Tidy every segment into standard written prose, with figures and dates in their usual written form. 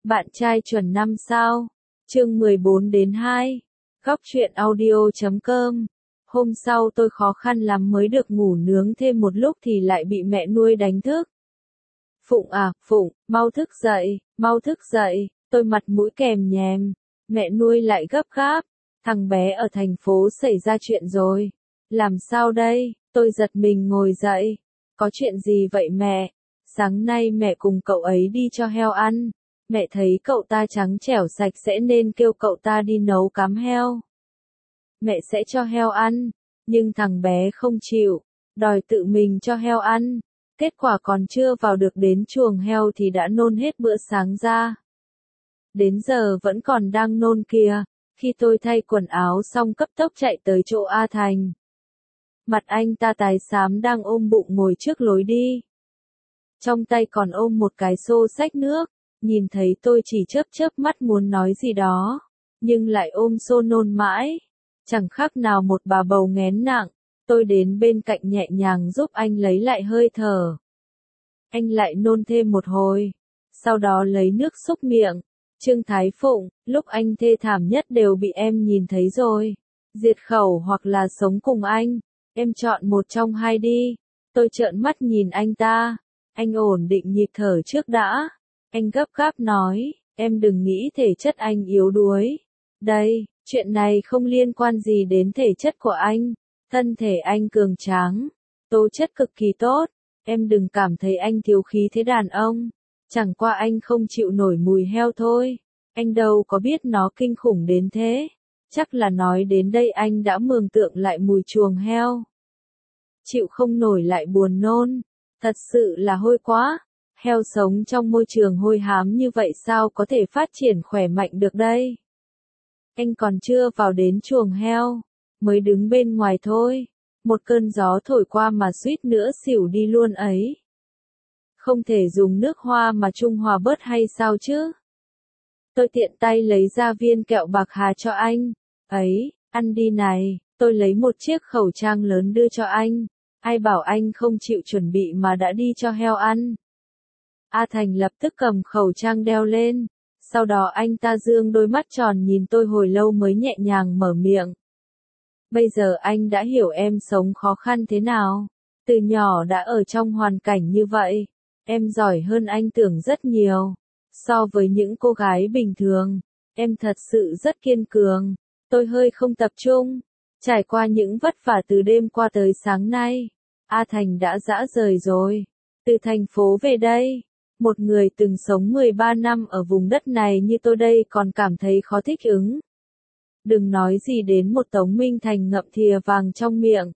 Bạn trai chuẩn 5 sao. Chương 14-2. Góc truyện audio.com. Hôm sau tôi khó khăn lắm mới được ngủ nướng thêm một lúc thì lại bị mẹ nuôi đánh thức. Phụng à, Phụng, mau thức dậy, tôi mặt mũi kèm nhèm. Mẹ nuôi lại gấp gáp, thằng bé ở thành phố xảy ra chuyện rồi. Làm sao đây? Tôi giật mình ngồi dậy. Có chuyện gì vậy mẹ? Sáng nay mẹ cùng cậu ấy đi cho heo ăn. Mẹ thấy cậu ta trắng trẻo sạch sẽ nên kêu cậu ta đi nấu cám heo. Mẹ sẽ cho heo ăn, nhưng thằng bé không chịu, đòi tự mình cho heo ăn. Kết quả còn chưa vào được đến chuồng heo thì đã nôn hết bữa sáng ra. Đến giờ vẫn còn đang nôn kìa. Khi tôi thay quần áo xong cấp tốc chạy tới chỗ A Thành. Mặt anh ta tái xám đang ôm bụng ngồi trước lối đi. Trong tay còn ôm một cái xô xách nước. Nhìn thấy tôi chỉ chớp mắt muốn nói gì đó, nhưng lại ôm xô nôn mãi. Chẳng khác nào một bà bầu nghén nặng. Tôi đến bên cạnh nhẹ nhàng giúp anh lấy lại hơi thở. Anh lại nôn thêm một hồi, sau đó lấy nước xúc miệng. Trương Thái Phụng, lúc anh thê thảm nhất đều bị em nhìn thấy rồi. Diệt khẩu hoặc là sống cùng anh, em chọn một trong hai đi. Tôi trợn mắt nhìn anh ta. Anh ổn định nhịp thở trước đã. Anh gấp gáp nói, em đừng nghĩ thể chất anh yếu đuối. Đây, chuyện này không liên quan gì đến thể chất của anh. Thân thể anh cường tráng, tố chất cực kỳ tốt. Em đừng cảm thấy anh thiếu khí thế đàn ông. Chẳng qua anh không chịu nổi mùi heo thôi. Anh đâu có biết nó kinh khủng đến thế. Chắc là nói đến đây anh đã mường tượng lại mùi chuồng heo. Chịu không nổi lại buồn nôn. Thật sự là hôi quá. Heo sống trong môi trường hôi hám như vậy sao có thể phát triển khỏe mạnh được đây? Anh còn chưa vào đến chuồng heo, mới đứng bên ngoài thôi. Một cơn gió thổi qua mà suýt nữa xỉu đi luôn ấy. Không thể dùng nước hoa mà trung hòa bớt hay sao chứ? Tôi tiện tay lấy ra viên kẹo bạc hà cho anh. Ấy, ăn đi này, tôi lấy một chiếc khẩu trang lớn đưa cho anh. Ai bảo anh không chịu chuẩn bị mà đã đi cho heo ăn. A Thành lập tức cầm khẩu trang đeo lên. Sau đó anh ta dương đôi mắt tròn nhìn tôi hồi lâu mới nhẹ nhàng mở miệng. Bây giờ anh đã hiểu em sống khó khăn thế nào. Từ nhỏ đã ở trong hoàn cảnh như vậy. Em giỏi hơn anh tưởng rất nhiều. So với những cô gái bình thường, em thật sự rất kiên cường. Tôi hơi không tập trung. Trải qua những vất vả từ đêm qua tới sáng nay, A Thành đã rã rời rồi. Từ thành phố về đây, một người từng sống 13 năm ở vùng đất này như tôi đây còn cảm thấy khó thích ứng. Đừng nói gì đến một Tống Minh Thành ngậm thìa vàng trong miệng.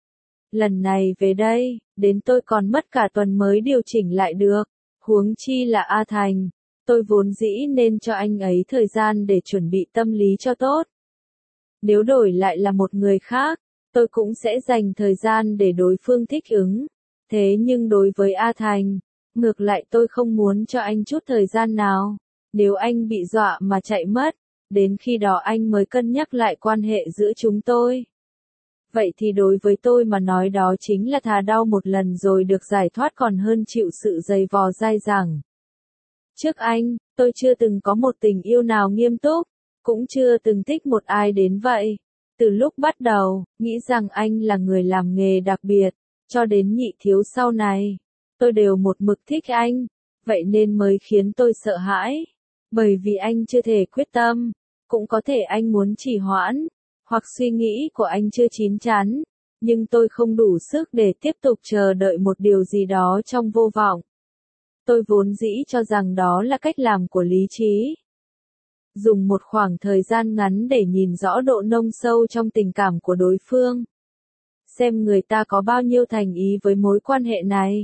Lần này về đây, đến tôi còn mất cả tuần mới điều chỉnh lại được. Huống chi là A Thành. Tôi vốn dĩ nên cho anh ấy thời gian để chuẩn bị tâm lý cho tốt. Nếu đổi lại là một người khác, tôi cũng sẽ dành thời gian để đối phương thích ứng. Thế nhưng đối với A Thành, ngược lại tôi không muốn cho anh chút thời gian nào. Nếu anh bị dọa mà chạy mất, đến khi đó anh mới cân nhắc lại quan hệ giữa chúng tôi. Vậy thì đối với tôi mà nói đó chính là thà đau một lần rồi được giải thoát còn hơn chịu sự dày vò dai dẳng. Trước anh, tôi chưa từng có một tình yêu nào nghiêm túc, cũng chưa từng thích một ai đến vậy. Từ lúc bắt đầu, nghĩ rằng anh là người làm nghề đặc biệt, cho đến nhị thiếu sau này, tôi đều một mực thích anh, vậy nên mới khiến tôi sợ hãi. Bởi vì anh chưa thể quyết tâm, cũng có thể anh muốn trì hoãn, hoặc suy nghĩ của anh chưa chín chắn, nhưng tôi không đủ sức để tiếp tục chờ đợi một điều gì đó trong vô vọng. Tôi vốn dĩ cho rằng đó là cách làm của lý trí. Dùng một khoảng thời gian ngắn để nhìn rõ độ nông sâu trong tình cảm của đối phương. Xem người ta có bao nhiêu thành ý với mối quan hệ này.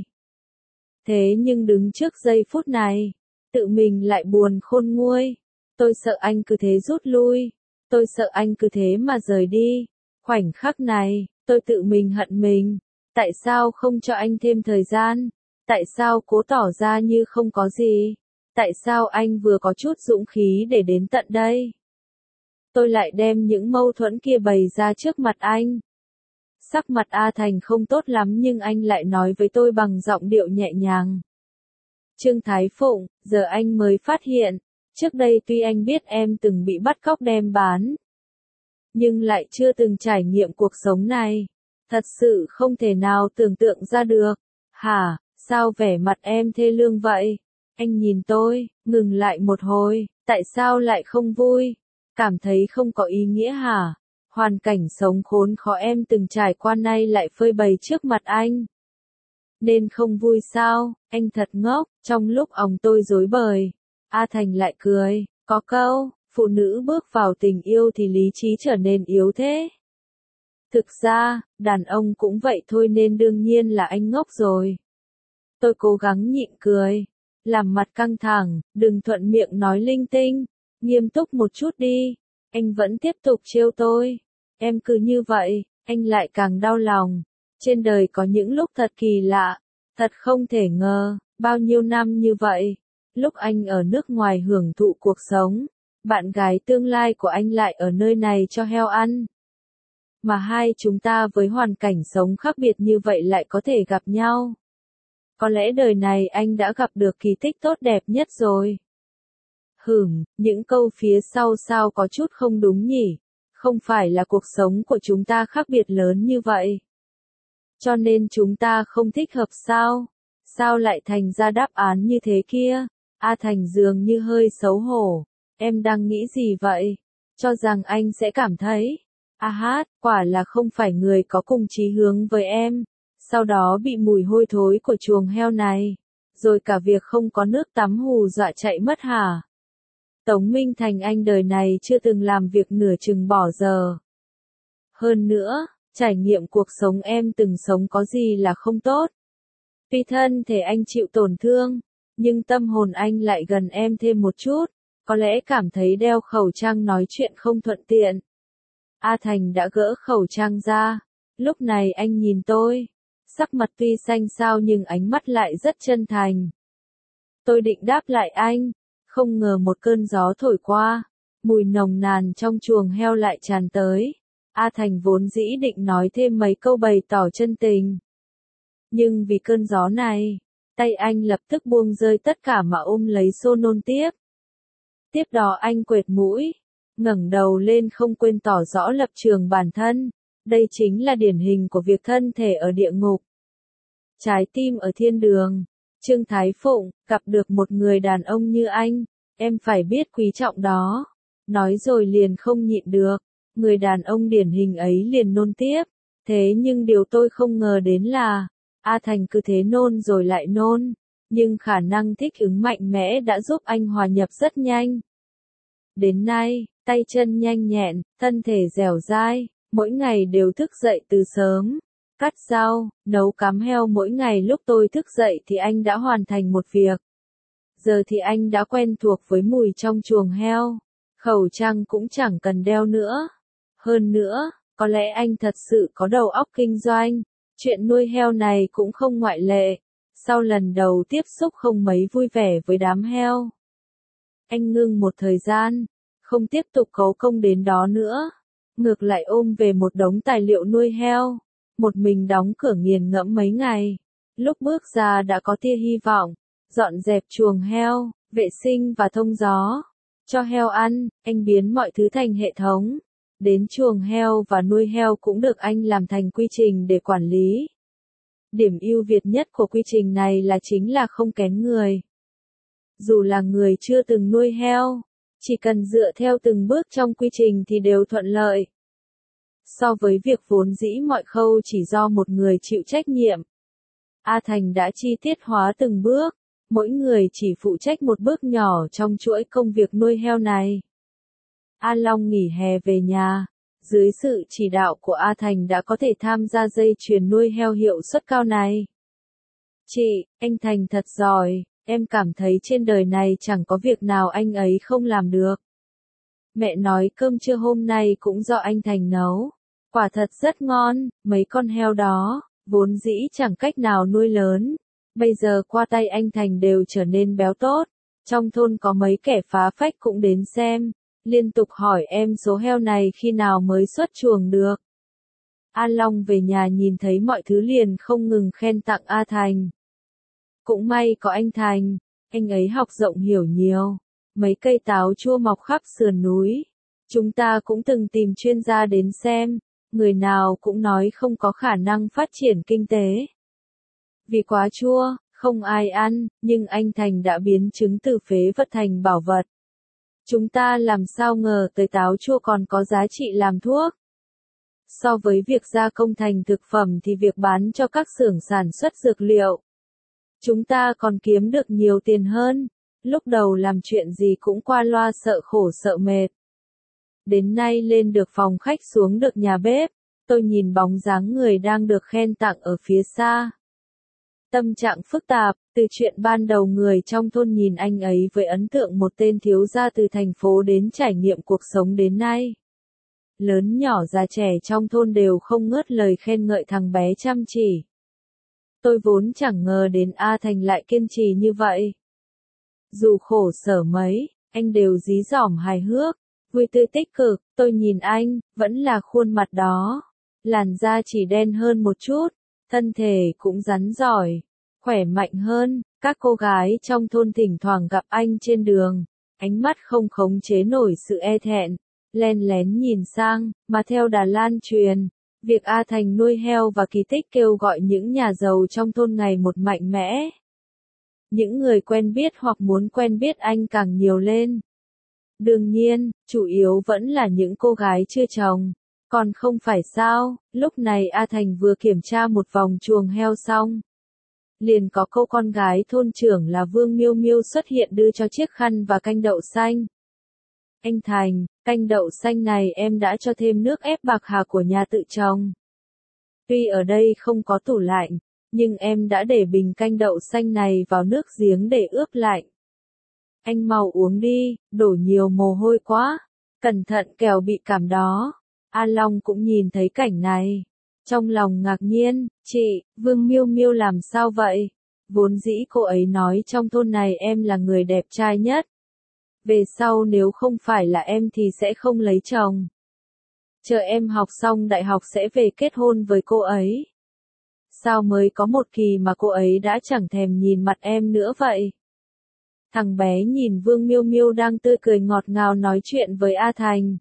Thế nhưng đứng trước giây phút này, tự mình lại buồn khôn nguôi. Tôi sợ anh cứ thế rút lui. Tôi sợ anh cứ thế mà rời đi. Khoảnh khắc này, tôi tự mình hận mình. Tại sao không cho anh thêm thời gian? Tại sao cố tỏ ra như không có gì? Tại sao anh vừa có chút dũng khí để đến tận đây? Tôi lại đem những mâu thuẫn kia bày ra trước mặt anh. Sắc mặt A Thành không tốt lắm nhưng anh lại nói với tôi bằng giọng điệu nhẹ nhàng. Trương Thái Phụng, giờ anh mới phát hiện, Trước đây tuy anh biết em từng bị bắt cóc đem bán, nhưng lại chưa từng trải nghiệm cuộc sống này. Thật sự không thể nào tưởng tượng ra được. Hả, sao vẻ mặt em thê lương vậy? Anh nhìn tôi, ngừng lại một hồi, tại sao lại không vui? Cảm thấy không có ý nghĩa hả? Hoàn cảnh sống khốn khó em từng trải qua nay lại phơi bày trước mặt anh. Nên không vui sao? Anh thật ngốc, trong lúc ông tôi rối bời. A Thành lại cười, có câu, phụ nữ bước vào tình yêu thì lý trí trở nên yếu thế. Thực ra, đàn ông cũng vậy thôi nên đương nhiên là anh ngốc rồi. Tôi cố gắng nhịn cười, làm mặt căng thẳng, đừng thuận miệng nói linh tinh, nghiêm túc một chút đi. Anh vẫn tiếp tục trêu tôi. Em cứ như vậy, anh lại càng đau lòng. Trên đời có những lúc thật kỳ lạ, thật không thể ngờ, bao nhiêu năm như vậy, lúc anh ở nước ngoài hưởng thụ cuộc sống, bạn gái tương lai của anh lại ở nơi này cho heo ăn. Mà hai chúng ta với hoàn cảnh sống khác biệt như vậy lại có thể gặp nhau. Có lẽ đời này anh đã gặp được kỳ tích tốt đẹp nhất rồi. Những câu phía sau sao có chút không đúng nhỉ? Không phải là cuộc sống của chúng ta khác biệt lớn như vậy. Cho nên chúng ta không thích hợp sao? Sao lại thành ra đáp án như thế kia? A Thành dường như hơi xấu hổ. Em đang nghĩ gì vậy? Cho rằng anh sẽ cảm thấy. Quả là không phải người có cùng chí hướng với em. Sau đó bị mùi hôi thối của chuồng heo này. Rồi cả việc không có nước tắm hù dọa chạy mất hả? Tống Minh Thành anh đời này chưa từng làm việc nửa chừng bỏ giờ. Hơn nữa, trải nghiệm cuộc sống em từng sống có gì là không tốt. Tuy thân thể anh chịu tổn thương, nhưng tâm hồn anh lại gần em thêm một chút, có lẽ cảm thấy đeo khẩu trang nói chuyện không thuận tiện. A Thành đã gỡ khẩu trang ra, lúc này anh nhìn tôi, sắc mặt tuy xanh xao nhưng ánh mắt lại rất chân thành. Tôi định đáp lại anh, không ngờ một cơn gió thổi qua, mùi nồng nàn trong chuồng heo lại tràn tới. A Thành vốn dĩ định nói thêm mấy câu bày tỏ chân tình. Nhưng vì cơn gió này, tay anh lập tức buông rơi tất cả mà ôm lấy xô nôn tiếp. Tiếp đó anh quệt mũi, ngẩng đầu lên không quên tỏ rõ lập trường bản thân. Đây chính là điển hình của việc thân thể ở địa ngục. Trái tim ở thiên đường. Trương Thái Phụng, gặp được một người đàn ông như anh, em phải biết quý trọng đó. Nói rồi liền không nhịn được, người đàn ông điển hình ấy liền nôn tiếp. Thế nhưng điều tôi không ngờ đến là, A Thành cứ thế nôn rồi lại nôn, nhưng khả năng thích ứng mạnh mẽ đã giúp anh hòa nhập rất nhanh. Đến nay, tay chân nhanh nhẹn, thân thể dẻo dai, mỗi ngày đều thức dậy từ sớm. Cắt rau, nấu cám heo mỗi ngày lúc tôi thức dậy thì anh đã hoàn thành một việc. Giờ thì anh đã quen thuộc với mùi trong chuồng heo. Khẩu trang cũng chẳng cần đeo nữa. Hơn nữa, có lẽ anh thật sự có đầu óc kinh doanh. Chuyện nuôi heo này cũng không ngoại lệ. Sau lần đầu tiếp xúc không mấy vui vẻ với đám heo, anh ngưng một thời gian, không tiếp tục cấu công đến đó nữa. Ngược lại ôm về một đống tài liệu nuôi heo. Một mình đóng cửa nghiền ngẫm mấy ngày. Lúc bước ra đã có tia hy vọng. Dọn dẹp chuồng heo, vệ sinh và thông gió. Cho heo ăn, anh biến mọi thứ thành hệ thống. Đến chuồng heo và nuôi heo cũng được anh làm thành quy trình để quản lý. Điểm ưu việt nhất của quy trình này là chính là không kén người. Dù là người chưa từng nuôi heo, chỉ cần dựa theo từng bước trong quy trình thì đều thuận lợi. So với việc vốn dĩ mọi khâu chỉ do một người chịu trách nhiệm, A Thành đã chi tiết hóa từng bước, mỗi người chỉ phụ trách một bước nhỏ trong chuỗi công việc nuôi heo này. A Long nghỉ hè về nhà, dưới sự chỉ đạo của A Thành đã có thể tham gia dây chuyền nuôi heo hiệu suất cao này. Chị, anh Thành thật giỏi, em cảm thấy trên đời này chẳng có việc nào anh ấy không làm được. Mẹ nói cơm trưa hôm nay cũng do anh Thành nấu. Quả thật rất ngon, mấy con heo đó, vốn dĩ chẳng cách nào nuôi lớn. Bây giờ qua tay anh Thành đều trở nên béo tốt. Trong thôn có mấy kẻ phá phách cũng đến xem, liên tục hỏi em số heo này khi nào mới xuất chuồng được. A Long về nhà nhìn thấy mọi thứ liền không ngừng khen tặng A Thành. Cũng may có anh Thành, anh ấy học rộng hiểu nhiều. Mấy cây táo chua mọc khắp sườn núi. Chúng ta cũng từng tìm chuyên gia đến xem, người nào cũng nói không có khả năng phát triển kinh tế. Vì quá chua, không ai ăn, nhưng anh Thành đã biến trứng từ phế vật thành bảo vật. Chúng ta làm sao ngờ tới táo chua còn có giá trị làm thuốc. So với việc gia công thành thực phẩm thì việc bán cho các xưởng sản xuất dược liệu, chúng ta còn kiếm được nhiều tiền hơn. Lúc đầu làm chuyện gì cũng qua loa sợ khổ sợ mệt. Đến nay lên được phòng khách xuống được nhà bếp, tôi nhìn bóng dáng người đang được khen tặng ở phía xa. Tâm trạng phức tạp, từ chuyện ban đầu người trong thôn nhìn anh ấy với ấn tượng một tên thiếu gia từ thành phố đến trải nghiệm cuộc sống đến nay. Lớn nhỏ già trẻ trong thôn đều không ngớt lời khen ngợi thằng bé chăm chỉ. Tôi vốn chẳng ngờ đến A Thành lại kiên trì như vậy. Dù khổ sở mấy, anh đều dí dỏm hài hước, vui tươi tích cực. Tôi nhìn anh, vẫn là khuôn mặt đó. Làn da chỉ đen hơn một chút, thân thể cũng rắn giỏi, khỏe mạnh hơn. Các cô gái trong thôn thỉnh thoảng gặp anh trên đường, ánh mắt không khống chế nổi sự e thẹn, len lén nhìn sang, mà theo đà lan truyền, việc A Thành nuôi heo và kỳ tích kêu gọi những nhà giàu trong thôn ngày một mạnh mẽ. Những người quen biết hoặc muốn quen biết anh càng nhiều lên. Đương nhiên, chủ yếu vẫn là những cô gái chưa chồng. Còn không phải sao, lúc này A Thành vừa kiểm tra một vòng chuồng heo xong. Liền có cô con gái thôn trưởng là Vương Miêu Miêu xuất hiện đưa cho chiếc khăn và canh đậu xanh. Anh Thành, canh đậu xanh này em đã cho thêm nước ép bạc hà của nhà tự trồng. Tuy ở đây không có tủ lạnh, nhưng em đã để bình canh đậu xanh này vào nước giếng để ướp lạnh. Anh mau uống đi, đổ nhiều mồ hôi quá, cẩn thận kẻo bị cảm đó. A Long cũng nhìn thấy cảnh này. Trong lòng ngạc nhiên, chị, Vương Miêu Miêu làm sao vậy? Vốn dĩ cô ấy nói trong thôn này em là người đẹp trai nhất. Về sau nếu không phải là em thì sẽ không lấy chồng. Chờ em học xong đại học sẽ về kết hôn với cô ấy. Sao mới có một kỳ mà cô ấy đã chẳng thèm nhìn mặt em nữa vậy? Thằng bé nhìn Vương Miêu Miêu đang tươi cười ngọt ngào nói chuyện với A Thành.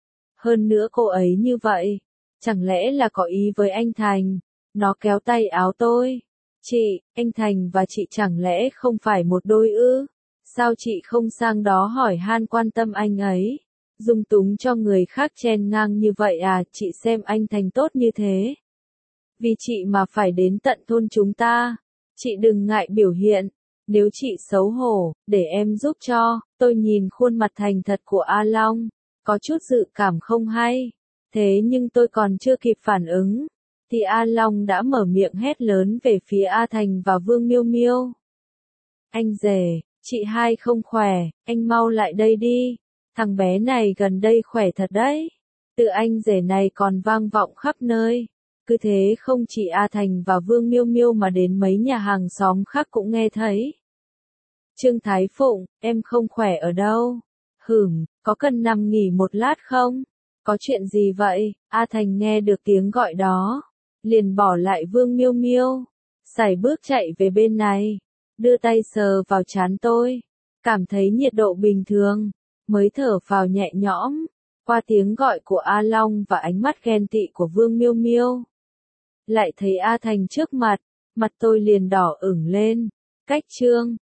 Hơn nữa cô ấy như vậy, chẳng lẽ là có ý với anh Thành? Nó kéo tay áo tôi. Chị, anh Thành và chị chẳng lẽ không phải một đôi ư? Sao chị không sang đó hỏi han quan tâm anh ấy? Dung túng cho người khác chen ngang như vậy à? Chị xem anh Thành tốt như thế. Vì chị mà phải đến tận thôn chúng ta. Chị đừng ngại biểu hiện. Nếu chị xấu hổ, để em giúp cho. Tôi nhìn khuôn mặt thành thật của A Long, có chút dự cảm không hay. Thế nhưng tôi còn chưa kịp phản ứng, thì A Long đã mở miệng hét lớn về phía A Thành và Vương Miêu Miêu. Anh rể, chị hai không khỏe, anh mau lại đây đi. Thằng bé này gần đây khỏe thật đấy. Từ anh rể này còn vang vọng khắp nơi. Cứ thế không chỉ A Thành và Vương Miêu Miêu mà đến mấy nhà hàng xóm khác cũng nghe thấy. Trương Thái Phụng, em không khỏe ở đâu? Có cần nằm nghỉ một lát không? Có chuyện gì vậy? A Thành nghe được tiếng gọi đó, liền bỏ lại Vương Miêu Miêu, sải bước chạy về bên này, đưa tay sờ vào trán tôi, cảm thấy nhiệt độ bình thường, mới thở phào nhẹ nhõm, qua tiếng gọi của A Long và ánh mắt ghen tị của Vương Miêu Miêu. Lại thấy A Thành trước mặt, mặt tôi liền đỏ ửng lên. Cách chương